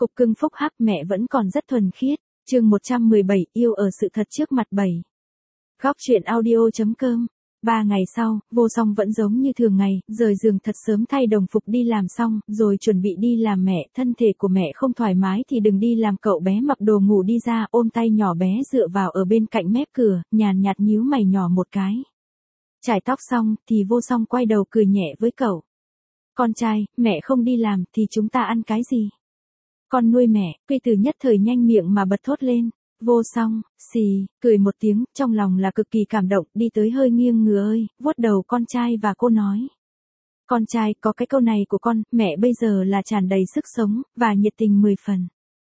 Cục cưng phúc hắc mẹ vẫn còn rất thuần khiết. Chương 117 yêu ở sự thật trước mặt 7. Góc truyện audio.com. 3 ngày sau, Vô Song vẫn giống như thường ngày, rời giường thật sớm thay đồng phục đi làm xong, rồi chuẩn bị đi làm mẹ, thân thể của mẹ không thoải mái thì đừng đi làm. Cậu bé mặc đồ ngủ đi ra, ôm tay nhỏ bé dựa vào ở bên cạnh mép cửa, nhàn nhạt nhíu mày nhỏ một cái. Chải tóc xong, thì Vô Song quay đầu cười nhẹ với cậu. Con trai, mẹ không đi làm thì chúng ta ăn cái gì? Con nuôi mẹ. Quy Từ nhất thời nhanh miệng mà bật thốt lên. Vô Song, xì, cười một tiếng, trong lòng là cực kỳ cảm động, đi tới hơi nghiêng người ơi, vuốt đầu con trai và cô nói. Con trai, có cái câu này của con, mẹ bây giờ là tràn đầy sức sống, và nhiệt tình 10 phần.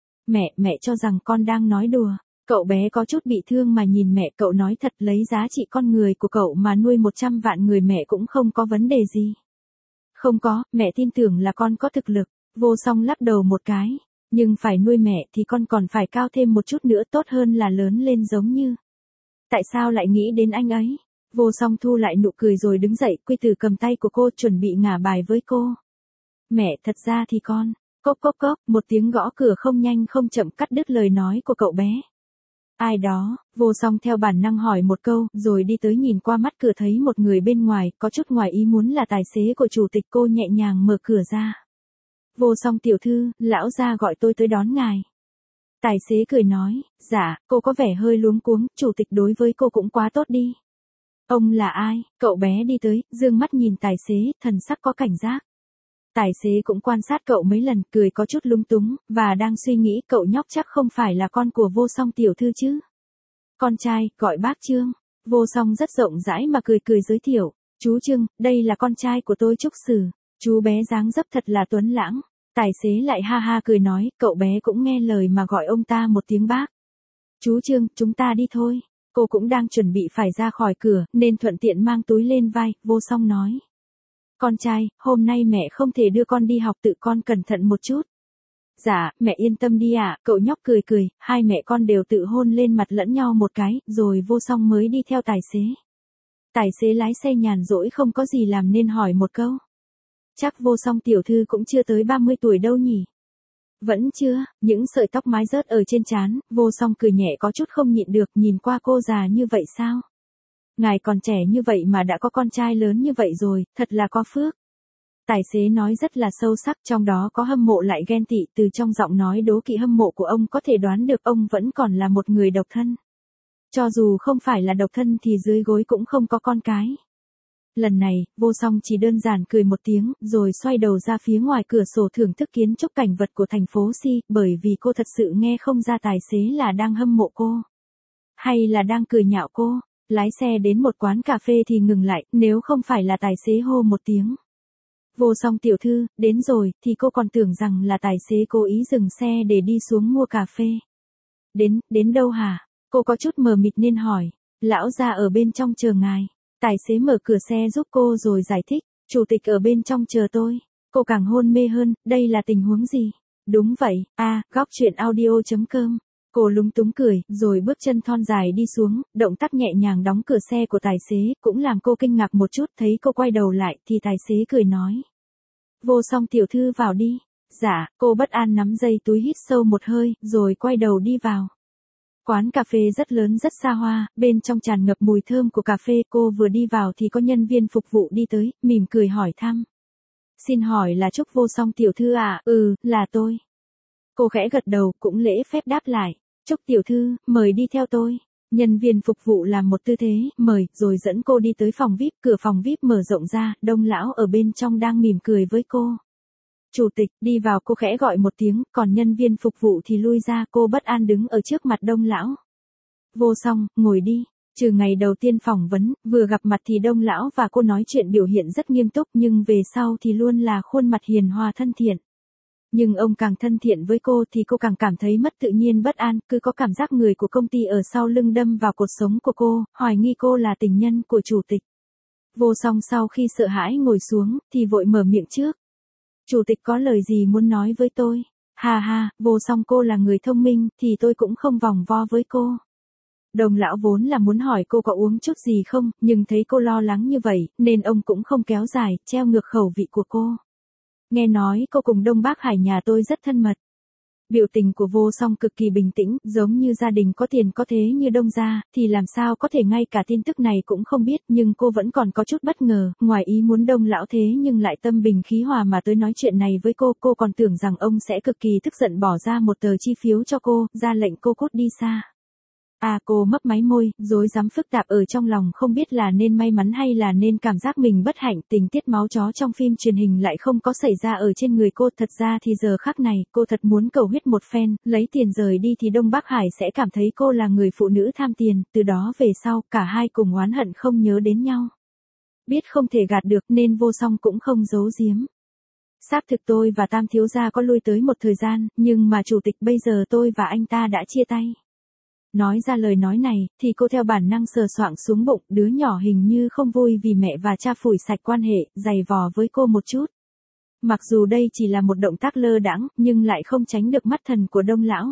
Mẹ cho rằng con đang nói đùa. Cậu bé có chút bị thương mà nhìn mẹ. Cậu nói thật, lấy giá trị con người của cậu mà nuôi 100 vạn người mẹ cũng không có vấn đề gì. Không có, mẹ tin tưởng là con có thực lực. Vô Song lắc đầu một cái. Nhưng phải nuôi mẹ thì con còn phải cao thêm một chút nữa, tốt hơn là lớn lên giống như. Tại sao lại nghĩ đến anh ấy? Vô Song thu lại nụ cười rồi đứng dậy. Quy Từ cầm tay của cô chuẩn bị ngả bài với cô. Mẹ, thật ra thì con. Cốc cốc cốc, một tiếng gõ cửa không nhanh không chậm cắt đứt lời nói của cậu bé. Ai đó? Vô Song theo bản năng hỏi một câu, rồi đi tới nhìn qua mắt cửa thấy một người bên ngoài, có chút ngoài ý muốn là tài xế của chủ tịch. Cô nhẹ nhàng mở cửa ra. Vô Song tiểu thư, lão gia gọi tôi tới đón ngài. Tài xế cười nói, dạ, cô có vẻ hơi luống cuống, chủ tịch đối với cô cũng quá tốt đi. Ông là ai? Cậu bé đi tới, dương mắt nhìn tài xế, thần sắc có cảnh giác. Tài xế cũng quan sát cậu mấy lần, cười có chút lung túng, và đang suy nghĩ cậu nhóc chắc không phải là con của Vô Song tiểu thư chứ. Con trai, gọi bác Trương. Vô Song rất rộng rãi mà cười giới thiệu. Chú Trương, đây là con trai của tôi Trúc Sử. Chú bé dáng dấp thật là tuấn lãng. Tài xế lại ha ha cười nói, cậu bé cũng nghe lời mà gọi ông ta một tiếng bác. Chú Trương, chúng ta đi thôi. Cô cũng đang chuẩn bị phải ra khỏi cửa, nên thuận tiện mang túi lên vai. Vô Song nói. Con trai, hôm nay mẹ không thể đưa con đi học, tự con cẩn thận một chút. Dạ, mẹ yên tâm đi ạ. Cậu nhóc cười, hai mẹ con đều tự hôn lên mặt lẫn nhau một cái, rồi Vô Song mới đi theo tài xế. Tài xế lái xe nhàn rỗi không có gì làm nên hỏi một câu. Chắc Vô Song tiểu thư cũng chưa tới 30 tuổi đâu nhỉ? Vẫn chưa, những sợi tóc mái rớt ở trên trán. Vô Song cười nhẹ có chút không nhịn được, nhìn qua cô già như vậy sao? Ngài còn trẻ như vậy mà đã có con trai lớn như vậy rồi, thật là có phước. Tài xế nói rất là sâu sắc, trong đó có hâm mộ lại ghen tị. Từ trong giọng nói đố kỵ hâm mộ của ông có thể đoán được ông vẫn còn là một người độc thân. Cho dù không phải là độc thân thì dưới gối cũng không có con cái. Lần này, Vô Song chỉ đơn giản cười một tiếng, rồi xoay đầu ra phía ngoài cửa sổ thưởng thức kiến trúc cảnh vật của thành phố Si, bởi vì cô thật sự nghe không ra tài xế là đang hâm mộ cô. Hay là đang cười nhạo cô. Lái xe đến một quán cà phê thì ngừng lại, nếu không phải là tài xế hô một tiếng. Vô Song tiểu thư, đến rồi, thì cô còn tưởng rằng là tài xế cố ý dừng xe để đi xuống mua cà phê. Đến đâu hả? Cô có chút mờ mịt nên hỏi. Lão gia ở bên trong chờ ngài. Tài xế mở cửa xe giúp cô rồi giải thích. Chủ tịch ở bên trong chờ tôi. Cô càng hôn mê hơn, đây là tình huống gì? Đúng vậy, góc truyện audio.com. Cô lúng túng cười, rồi bước chân thon dài đi xuống, động tác nhẹ nhàng đóng cửa xe của tài xế, cũng làm cô kinh ngạc một chút. Thấy cô quay đầu lại, thì tài xế cười nói. Vô Song tiểu thư vào đi. Dạ, cô bất an nắm dây túi hít sâu một hơi, rồi quay đầu đi vào. Quán cà phê rất lớn rất xa hoa, bên trong tràn ngập mùi thơm của cà phê. Cô vừa đi vào thì có nhân viên phục vụ đi tới, mỉm cười hỏi thăm. Xin hỏi là Trúc Vô Song tiểu thư à? Ừ, là tôi. Cô khẽ gật đầu, cũng lễ phép đáp lại. Trúc tiểu thư, mời đi theo tôi. Nhân viên phục vụ làm một tư thế, mời, rồi dẫn cô đi tới phòng VIP. Cửa phòng VIP mở rộng ra, Đông lão ở bên trong đang mỉm cười với cô. Chủ tịch, đi vào. Cô khẽ gọi một tiếng, còn nhân viên phục vụ thì lui ra. Cô bất an đứng ở trước mặt Đông lão. Vô Song, ngồi đi. Trừ ngày đầu tiên phỏng vấn, vừa gặp mặt thì Đông lão và cô nói chuyện biểu hiện rất nghiêm túc, nhưng về sau thì luôn là khuôn mặt hiền hòa thân thiện. Nhưng ông càng thân thiện với cô thì cô càng cảm thấy mất tự nhiên bất an, cứ có cảm giác người của công ty ở sau lưng đâm vào cột sống của cô, hoài nghi cô là tình nhân của chủ tịch. Vô Song sau khi sợ hãi ngồi xuống, thì vội mở miệng trước. Chủ tịch có lời gì muốn nói với tôi? Ha ha, Vô Song cô là người thông minh, thì tôi cũng không vòng vo với cô. Đồng lão vốn là muốn hỏi cô có uống chút gì không, nhưng thấy cô lo lắng như vậy, nên ông cũng không kéo dài, treo ngược khẩu vị của cô. Nghe nói cô cùng Đông Bác Hải nhà tôi rất thân mật. Biểu tình của Vô Song cực kỳ bình tĩnh, giống như gia đình có tiền có thế như Đông gia, thì làm sao có thể ngay cả tin tức này cũng không biết, nhưng cô vẫn còn có chút bất ngờ, ngoài ý muốn Đông lão thế nhưng lại tâm bình khí hòa mà tới nói chuyện này với cô còn tưởng rằng ông sẽ cực kỳ tức giận bỏ ra một tờ chi phiếu cho cô, ra lệnh cô cút đi xa. Cô mấp máy môi, rối rắm phức tạp ở trong lòng không biết là nên may mắn hay là nên cảm giác mình bất hạnh, tình tiết máu chó trong phim truyền hình lại không có xảy ra ở trên người cô, thật ra thì giờ khắc này, cô thật muốn cầu huyết một phen, lấy tiền rời đi thì Đông Bắc Hải sẽ cảm thấy cô là người phụ nữ tham tiền, từ đó về sau, cả hai cùng oán hận không nhớ đến nhau. Biết không thể gạt được nên Vô Song cũng không giấu giếm. Xác thực tôi và Tam thiếu gia có lui tới một thời gian, nhưng mà chủ tịch bây giờ tôi và anh ta đã chia tay. Nói ra lời nói này, thì cô theo bản năng sờ soạng xuống bụng, đứa nhỏ hình như không vui vì mẹ và cha phủi sạch quan hệ, giày vò với cô một chút. Mặc dù đây chỉ là một động tác lơ đãng, nhưng lại không tránh được mắt thần của Đông lão.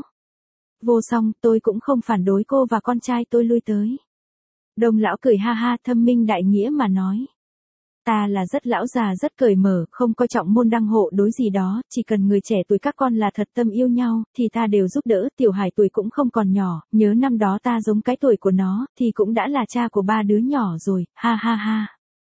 Vô Song, tôi cũng không phản đối cô và con trai tôi lui tới. Đông lão cười ha ha thâm minh đại nghĩa mà nói. Ta là rất lão già rất cởi mở, không coi trọng môn đăng hộ đối gì đó, chỉ cần người trẻ tuổi các con là thật tâm yêu nhau, thì ta đều giúp đỡ, Tiểu Hải tuổi cũng không còn nhỏ, nhớ năm đó ta giống cái tuổi của nó, thì cũng đã là cha của 3 đứa nhỏ rồi, ha ha ha.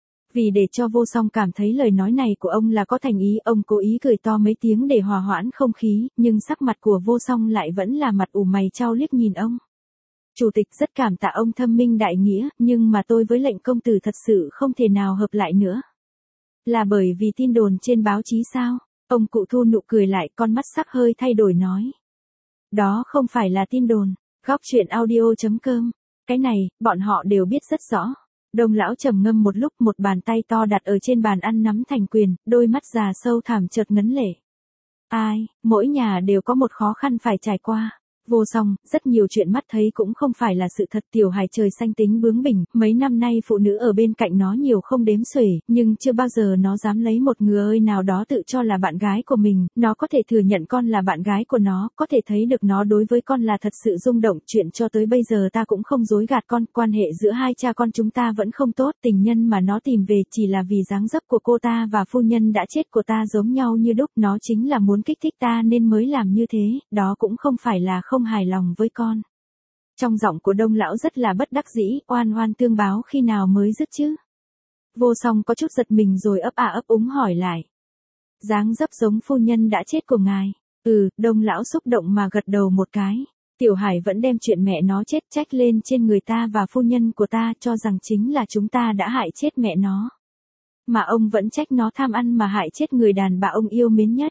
Vì để cho Vô Song cảm thấy lời nói này của ông là có thành ý, ông cố ý cười to mấy tiếng để hòa hoãn không khí, nhưng sắc mặt của Vô Song lại vẫn là mặt ủ mày chau liếc nhìn ông. Chủ tịch rất cảm tạ ông thâm minh đại nghĩa, nhưng mà tôi với lệnh công tử thật sự không thể nào hợp lại nữa. Là bởi vì tin đồn trên báo chí sao? Ông cụ thu nụ cười lại, con mắt sắc hơi thay đổi nói. Đó không phải là tin đồn. Góc truyện audio.com. Cái này, bọn họ đều biết rất rõ. Đông lão trầm ngâm một lúc, một bàn tay to đặt ở trên bàn ăn nắm thành quyền, đôi mắt già sâu thẳm chợt ngấn lệ. Ai, mỗi nhà đều có một khó khăn phải trải qua. Vô Song, rất nhiều chuyện mắt thấy cũng không phải là sự thật. Tiểu Hải trời xanh tính bướng bỉnh, mấy năm nay phụ nữ ở bên cạnh nó nhiều không đếm xuể, nhưng chưa bao giờ nó dám lấy một người nào đó tự cho là bạn gái của mình, nó có thể thừa nhận con là bạn gái của nó, có thể thấy được nó đối với con là thật sự rung động. Chuyện cho tới bây giờ ta cũng không dối gạt con, quan hệ giữa hai cha con chúng ta vẫn không tốt, tình nhân mà nó tìm về chỉ là vì dáng dấp của cô ta và phu nhân đã chết của ta giống nhau như đúc, nó chính là muốn kích thích ta nên mới làm như thế, đó cũng không phải là không hài lòng với con. Trong giọng của Đông lão rất là bất đắc dĩ, oan oan tương báo khi nào mới dứt chứ? Vô Song có chút giật mình rồi ấp úng hỏi lại. Dáng dấp giống phu nhân đã chết của ngài. Đông lão xúc động mà gật đầu một cái. Tiểu Hải vẫn đem chuyện mẹ nó chết trách lên trên người ta và phu nhân của ta, cho rằng chính là chúng ta đã hại chết mẹ nó. Mà ông vẫn trách nó tham ăn mà hại chết người đàn bà ông yêu mến nhất.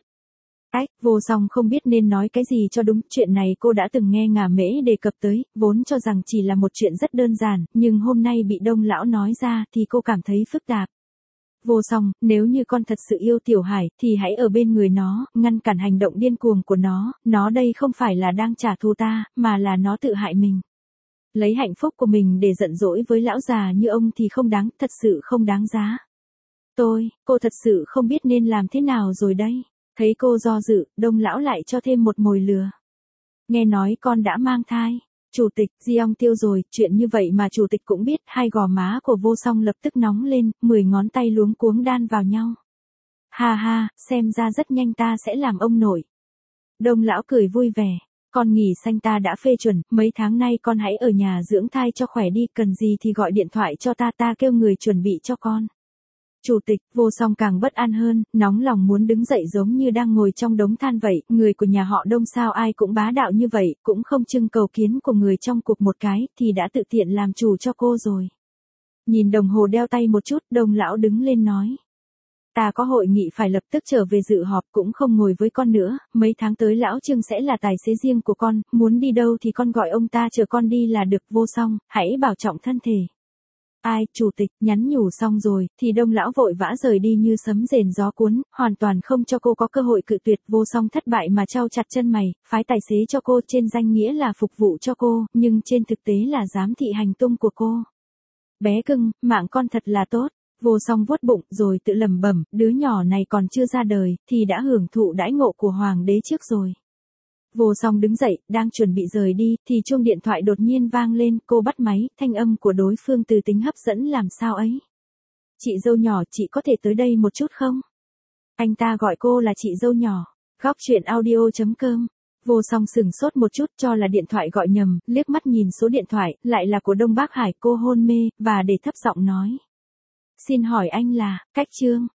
Vô Song không biết nên nói cái gì cho đúng, chuyện này cô đã từng nghe Ngà Mễ đề cập tới, vốn cho rằng chỉ là một chuyện rất đơn giản, nhưng hôm nay bị Đông lão nói ra thì cô cảm thấy phức tạp. Vô Song, nếu như con thật sự yêu Tiểu Hải, thì hãy ở bên người nó, ngăn cản hành động điên cuồng của nó đây không phải là đang trả thù ta, mà là nó tự hại mình. Lấy hạnh phúc của mình để giận dỗi với lão già như ông thì không đáng, thật sự không đáng giá. Cô thật sự không biết nên làm thế nào rồi đây. Thấy cô do dự, Đông lão lại cho thêm một mồi lừa. Nghe nói con đã mang thai. Chủ tịch, Giong tiêu rồi, chuyện như vậy mà chủ tịch cũng biết. Hai gò má của Vô Song lập tức nóng lên, 10 ngón tay luống cuống đan vào nhau. Ha ha, xem ra rất nhanh ta sẽ làm ông nội. Đông lão cười vui vẻ. Con nghỉ xanh ta đã phê chuẩn, mấy tháng nay con hãy ở nhà dưỡng thai cho khỏe đi, cần gì thì gọi điện thoại cho ta kêu người chuẩn bị cho con. Chủ tịch, Vô Song càng bất an hơn, nóng lòng muốn đứng dậy giống như đang ngồi trong đống than vậy, người của nhà họ Đông sao ai cũng bá đạo như vậy, cũng không trưng cầu kiến của người trong cuộc một cái, thì đã tự tiện làm chủ cho cô rồi. Nhìn đồng hồ đeo tay một chút, Đông lão đứng lên nói. Ta có hội nghị phải lập tức trở về dự họp, cũng không ngồi với con nữa, mấy tháng tới lão Trương sẽ là tài xế riêng của con, muốn đi đâu thì con gọi ông ta chờ con đi là được. Vô Song, hãy bảo trọng thân thể. Chủ tịch, nhắn nhủ xong rồi, thì Đông lão vội vã rời đi như sấm rền gió cuốn, hoàn toàn không cho cô có cơ hội cự tuyệt. Vô Song thất bại mà trao chặt chân mày, phái tài xế cho cô trên danh nghĩa là phục vụ cho cô, nhưng trên thực tế là giám thị hành tung của cô. Bé cưng, mạng con thật là tốt. Vô Song vuốt bụng rồi tự lẩm bẩm, đứa nhỏ này còn chưa ra đời, thì đã hưởng thụ đãi ngộ của hoàng đế trước rồi. Vô Song đứng dậy, đang chuẩn bị rời đi, thì chuông điện thoại đột nhiên vang lên, cô bắt máy, thanh âm của đối phương từ tính hấp dẫn làm sao ấy. Chị dâu nhỏ, chị có thể tới đây một chút không? Anh ta gọi cô là chị dâu nhỏ. Góc truyện audio.com Vô Song sừng sốt một chút cho là điện thoại gọi nhầm, liếc mắt nhìn số điện thoại, lại là của Đông Bắc Hải, cô hôn mê, và để thấp giọng nói. Xin hỏi anh là, Cách Trương.